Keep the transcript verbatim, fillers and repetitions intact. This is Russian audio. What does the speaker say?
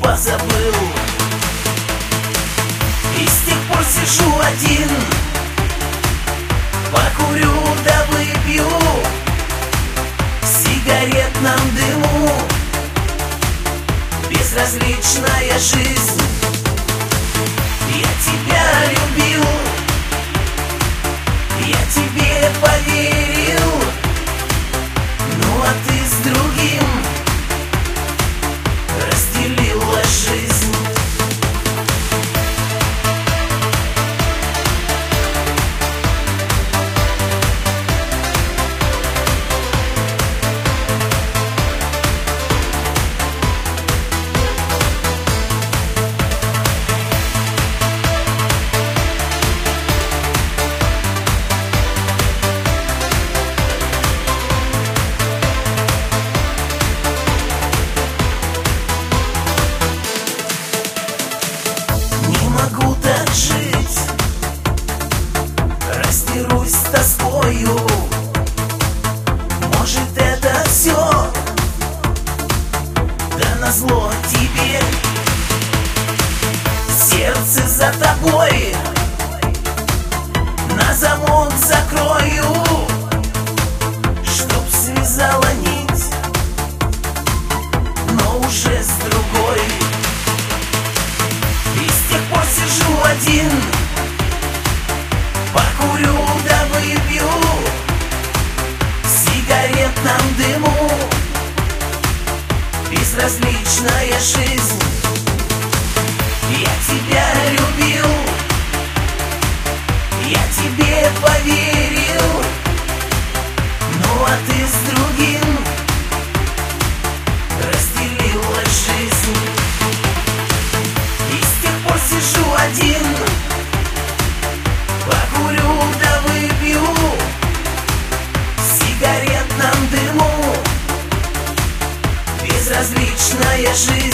позабыл. И с тех пор сижу один, покурю да выпью в сигаретном дыму. Безразличная жизнь, я тебя любил, я тебе поверил, ну а ты с другим разделила жизнь. Жить, раздерусь с тоскою. Может, это все да назло тебе. Сердце за тобой на замок закрою, чтоб связала нить, но уже с другой. И с тех пор сижу один, покурю да выпью в сигаретном дыму. Безразличная жизнь, я тебя любил, я тебе поверил, ну а ты с другим разделила жизнь. Сижу один, покурю да выпью в сигаретном дыму. Безразличная жизнь.